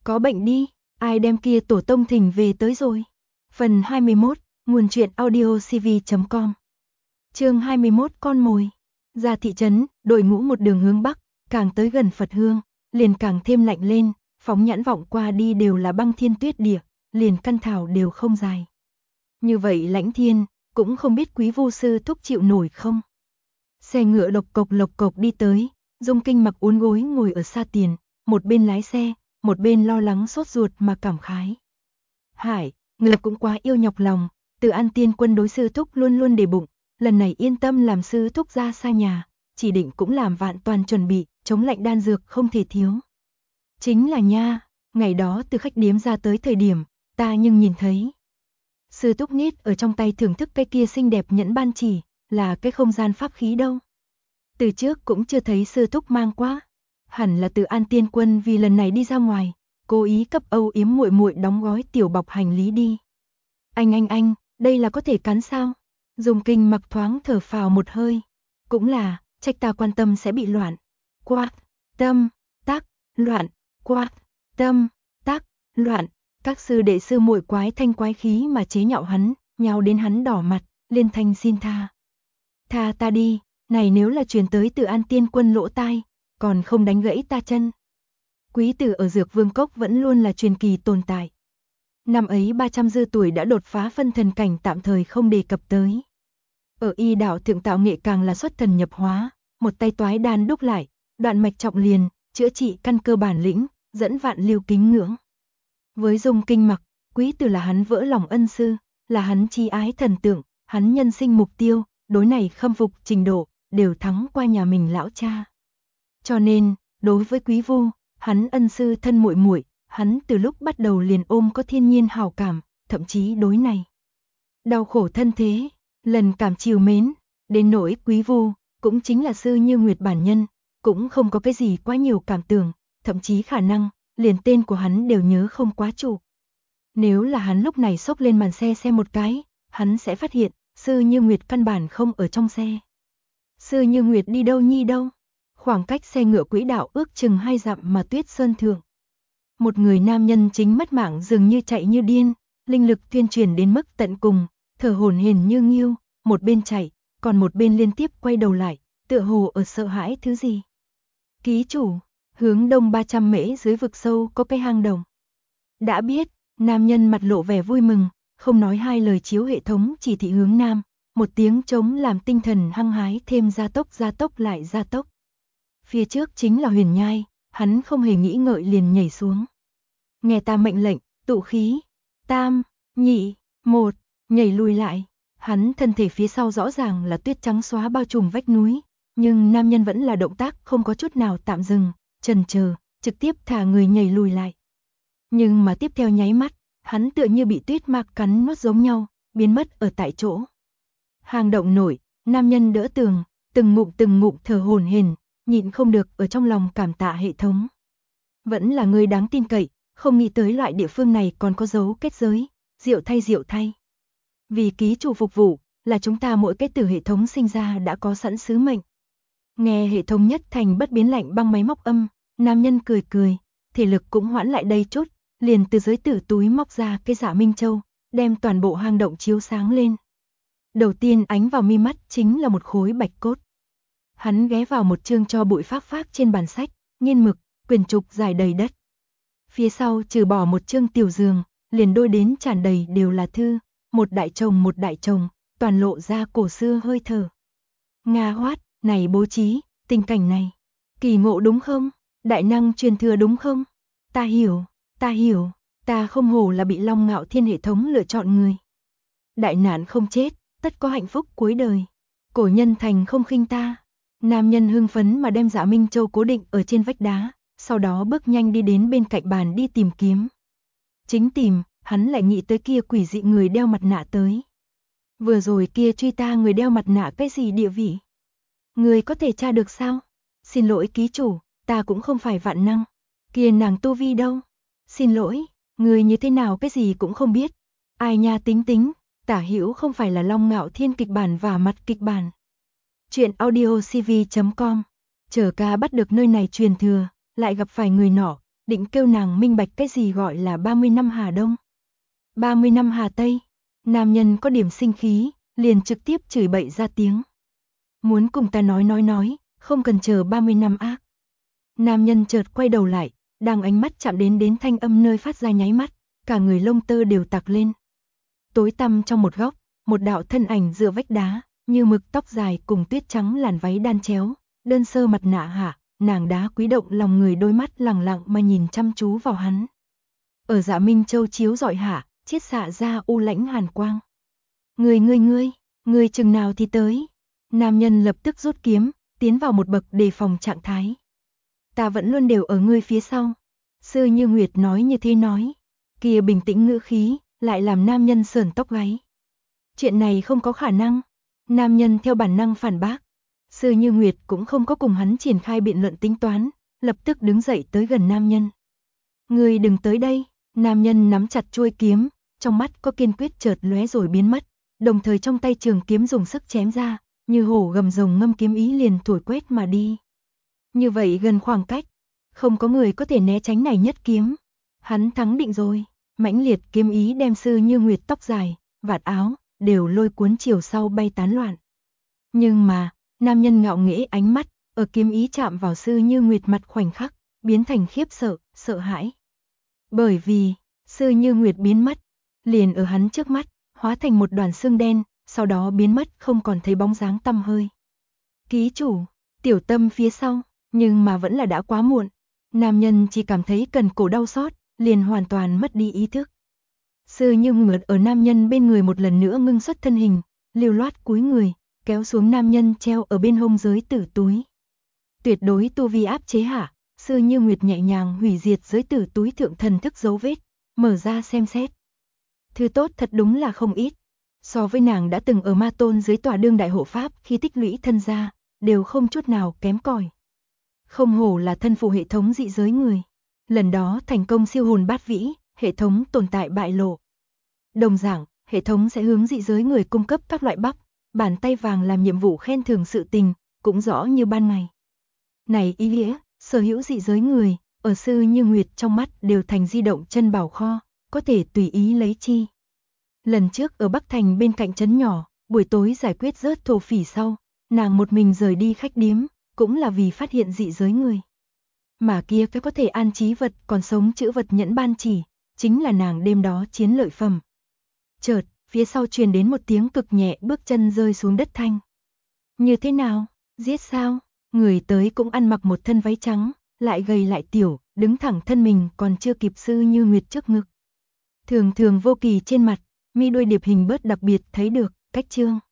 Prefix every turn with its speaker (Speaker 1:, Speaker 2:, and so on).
Speaker 1: Có bệnh đi, ai đem kia tổ tông thỉnh về tới rồi. Phần 21, nguồn truyện audiocv.com. Chương 21 con mồi. Ra thị trấn, đội ngũ một đường hướng bắc, càng tới gần Phật Hương, liền càng thêm lạnh lên, phóng nhãn vọng qua đi đều là băng thiên tuyết địa, liền căn thảo đều không dài. Như vậy lãnh thiên, cũng không biết quý vu sư thúc chịu nổi không. Xe ngựa lộc cộc đi tới, Dung Kinh mặc uốn gối ngồi ở xa tiền, một bên lái xe, một bên lo lắng sốt ruột mà cảm khái. Hải, người cũng quá yêu nhọc lòng, Từ An Tiên Quân đối sư thúc luôn luôn để bụng, lần này yên tâm làm sư thúc ra xa nhà, chỉ định cũng làm vạn toàn chuẩn bị, chống lạnh đan dược không thể thiếu. Chính là nha, ngày đó từ khách điếm ra tới thời điểm, ta nhưng nhìn thấy. Sư thúc nít ở trong tay thưởng thức cái kia xinh đẹp nhẫn ban chỉ, là cái không gian pháp khí đâu. Từ trước cũng chưa thấy sư thúc mang quá, hẳn là Từ An Tiên Quân vì lần này đi ra ngoài, cố ý cấp âu yếm muội muội đóng gói tiểu bọc hành lý đi. Anh, đây là có thể cắn sao? Dung Kinh mặc thoáng thở phào một hơi. Cũng là, trách ta quan tâm sẽ bị loạn. Quát, tâm, tác, loạn, quát, tâm, tác, loạn. Các sư đệ sư muội quái thanh quái khí mà chế nhạo hắn, nhào đến hắn đỏ mặt, liên thanh xin tha. Tha ta đi, này nếu là truyền tới Từ An Tiên Quân lỗ tai, còn không đánh gãy ta chân. Quý tử ở Dược Vương Cốc vẫn luôn là truyền kỳ tồn tại. Năm ấy 300 dư tuổi đã đột phá phân thần cảnh tạm thời không đề cập tới. Ở y đạo thượng tạo nghệ càng là xuất thần nhập hóa, một tay toái đan đúc lại, đoạn mạch trọng liền, chữa trị căn cơ bản lĩnh, dẫn vạn lưu kính ngưỡng. Với Dung Kinh mặc, quý tử là hắn vỡ lòng ân sư, là hắn chi ái thần tượng, hắn nhân sinh mục tiêu, đối này khâm phục trình độ, đều thắng qua nhà mình lão cha. Cho nên, đối với quý vu, hắn ân sư thân muội muội, hắn từ lúc bắt đầu liền ôm có thiên nhiên hảo cảm, thậm chí đối này. Đau khổ thân thế, lần cảm chiều mến, đến nỗi quý vu, cũng chính là sư như Nguyệt bản nhân, cũng không có cái gì quá nhiều cảm tưởng, thậm chí khả năng, liền tên của hắn đều nhớ không quá chủ. Nếu là hắn lúc này xốc lên màn xe xem một cái, hắn sẽ phát hiện, sư như Nguyệt căn bản không ở trong xe. Sư như Nguyệt đi đâu nhi đâu? Khoảng cách xe ngựa quỹ đạo ước chừng 2 dặm mà Tuyết Sơn thượng. Một người nam nhân chính mất mạng dường như chạy như điên, linh lực tuyên truyền đến mức tận cùng, thở hổn hển như nghiêu, một bên chạy, còn một bên liên tiếp quay đầu lại, tựa hồ ở sợ hãi thứ gì. Ký chủ, hướng đông 300 mễ dưới vực sâu có cái hang động. Đã biết, nam nhân mặt lộ vẻ vui mừng, không nói hai lời chiếu hệ thống chỉ thị hướng nam, một tiếng trống làm tinh thần hăng hái thêm gia tốc lại gia tốc. Phía trước chính là huyền nhai, hắn không hề nghĩ ngợi liền nhảy xuống. Nghe ta mệnh lệnh, tụ khí, 3, 2, 1, nhảy lùi lại. Hắn thân thể phía sau rõ ràng là tuyết trắng xóa bao trùm vách núi, nhưng nam nhân vẫn là động tác không có chút nào tạm dừng, chần chờ, trực tiếp thả người nhảy lùi lại. Nhưng mà tiếp theo nháy mắt, hắn tựa như bị tuyết mạc cắn nuốt giống nhau, biến mất ở tại chỗ. Hang động nổi, nam nhân đỡ tường, từng ngụm thở hổn hển, nhịn không được ở trong lòng cảm tạ hệ thống. Vẫn là người đáng tin cậy, không nghĩ tới loại địa phương này còn có dấu kết giới, diệu thay. Vì ký chủ phục vụ, là chúng ta mỗi cái từ hệ thống sinh ra đã có sẵn sứ mệnh. Nghe hệ thống nhất thành bất biến lạnh băng máy móc âm, nam nhân cười, thể lực cũng hoãn lại đây chút, liền từ dưới tử túi móc ra cái Dạ Minh Châu, đem toàn bộ hang động chiếu sáng lên. Đầu tiên ánh vào mi mắt chính là một khối bạch cốt. Hắn ghé vào một chương cho bụi phác trên bàn sách, nghiên mực, quyển trục dài đầy đất. Phía sau trừ bỏ một chương tiểu giường, liền đôi đến tràn đầy đều là thư, một đại chồng, toàn lộ ra cổ xưa hơi thở. Nga hoát, này bố trí, tình cảnh này, kỳ ngộ đúng không? Đại năng truyền thừa đúng không? Ta hiểu, ta không hổ là bị Long Ngạo Thiên hệ thống lựa chọn người. Đại nạn không chết, tất có hạnh phúc cuối đời. Cổ nhân thành không khinh ta. Nam nhân hưng phấn mà đem Dạ Minh Châu cố định ở trên vách đá, sau đó bước nhanh đi đến bên cạnh bàn đi tìm kiếm. Chính tìm, hắn lại nghĩ tới kia quỷ dị người đeo mặt nạ tới. Vừa rồi kia truy ta người đeo mặt nạ cái gì địa vị? Người có thể tra được sao? Xin lỗi ký chủ, ta cũng không phải vạn năng. Kia nàng tu vi đâu? Xin lỗi, người như thế nào cái gì cũng không biết. Ai nha tính, Tả Hữu không phải là Long Ngạo Thiên kịch bản và mặt kịch bản. Chuyện audiocv.com. Chờ ca bắt được nơi này truyền thừa, lại gặp phải người nọ, định kêu nàng minh bạch cái gì gọi là 30 năm Hà Đông, 30 năm Hà Tây. Nam nhân có điểm sinh khí, liền trực tiếp chửi bậy ra tiếng. Muốn cùng ta nói, không cần chờ 30 năm ác. Nam nhân chợt quay đầu lại, đang ánh mắt chạm đến thanh âm nơi phát ra nháy mắt, cả người lông tơ đều tạc lên. Tối tăm trong một góc, một đạo thân ảnh dựa vách đá, như mực tóc dài cùng tuyết trắng làn váy đan chéo, đơn sơ mặt nạ hạ, nàng đá quý động lòng người, đôi mắt lẳng lặng mà nhìn chăm chú vào hắn. Ở Dạ Minh Châu chiếu rọi hạ, chiết xạ ra u lãnh hàn quang. Ngươi chừng nào thì tới? Nam nhân lập tức rút kiếm, tiến vào một bậc đề phòng trạng thái. Ta vẫn luôn đều ở ngươi phía sau. Sư Như Nguyệt nói như thế nói. Kia bình tĩnh ngữ khí, lại làm nam nhân sởn tóc gáy. Chuyện này không có khả năng. Nam nhân theo bản năng phản bác. Sư Như Nguyệt cũng không có cùng hắn triển khai biện luận tính toán, lập tức đứng dậy tới gần nam nhân. Ngươi đừng tới đây. Nam nhân nắm chặt chuôi kiếm, trong mắt có kiên quyết chợt lóe rồi biến mất, đồng thời trong tay trường kiếm dùng sức chém ra, như hổ gầm rồng ngâm kiếm ý liền thổi quét mà đi. Như vậy gần khoảng cách, không có người có thể né tránh này nhất kiếm. Hắn thắng định rồi, mãnh liệt kiếm ý đem Sư Như Nguyệt tóc dài, vạt áo, đều lôi cuốn chiều sau bay tán loạn. Nhưng mà, nam nhân ngạo nghễ ánh mắt, ở kiếm ý chạm vào Sư Như Nguyệt mặt khoảnh khắc, biến thành khiếp sợ, sợ hãi. Bởi vì, Sư Như Nguyệt biến mất, liền ở hắn trước mắt, hóa thành một đoàn xương đen, sau đó biến mất không còn thấy bóng dáng tăm hơi. Ký chủ, tiểu tâm phía sau, nhưng mà vẫn là đã quá muộn. Nam nhân chỉ cảm thấy cần cổ đau xót, liền hoàn toàn mất đi ý thức. Sư Như Nguyệt ở nam nhân bên người một lần nữa ngưng xuất thân hình, lưu loát cúi người, kéo xuống nam nhân treo ở bên hông giới tử túi. Tuyệt đối tu vi áp chế hạ, Sư Như Nguyệt nhẹ nhàng hủy diệt giới tử túi thượng thần thức dấu vết, mở ra xem xét. Thứ tốt thật đúng là không ít. So với nàng đã từng ở Ma Tôn dưới tòa đương đại hộ pháp khi tích lũy thân gia, đều không chút nào kém cỏi. Không hổ là thân phụ hệ thống dị giới người. Lần đó thành công siêu hồn bát vĩ, hệ thống tồn tại bại lộ. Đồng dạng, hệ thống sẽ hướng dị giới người cung cấp các loại bắp, bàn tay vàng làm nhiệm vụ khen thưởng sự tình, cũng rõ như ban ngày. Này ý nghĩa, sở hữu dị giới người, ở Sư Như Nguyệt trong mắt đều thành di động chân bảo kho, có thể tùy ý lấy chi. Lần trước ở Bắc Thành bên cạnh trấn nhỏ, buổi tối giải quyết rớt thổ phỉ sau, nàng một mình rời đi khách điếm, cũng là vì phát hiện dị giới người. Mà kia cái có thể an trí vật còn sống chữ vật nhẫn ban chỉ, chính là nàng đêm đó chiến lợi phẩm. Chợt, phía sau truyền đến một tiếng cực nhẹ bước chân rơi xuống đất thanh. Như thế nào? Giết sao? Người tới cũng ăn mặc một thân váy trắng, lại gầy lại tiểu, đứng thẳng thân mình còn chưa kịp Sư Như Nguyệt trước ngực. Thường thường vô kỳ trên mặt, mi đuôi điệp hình bớt đặc biệt thấy được, cách chương.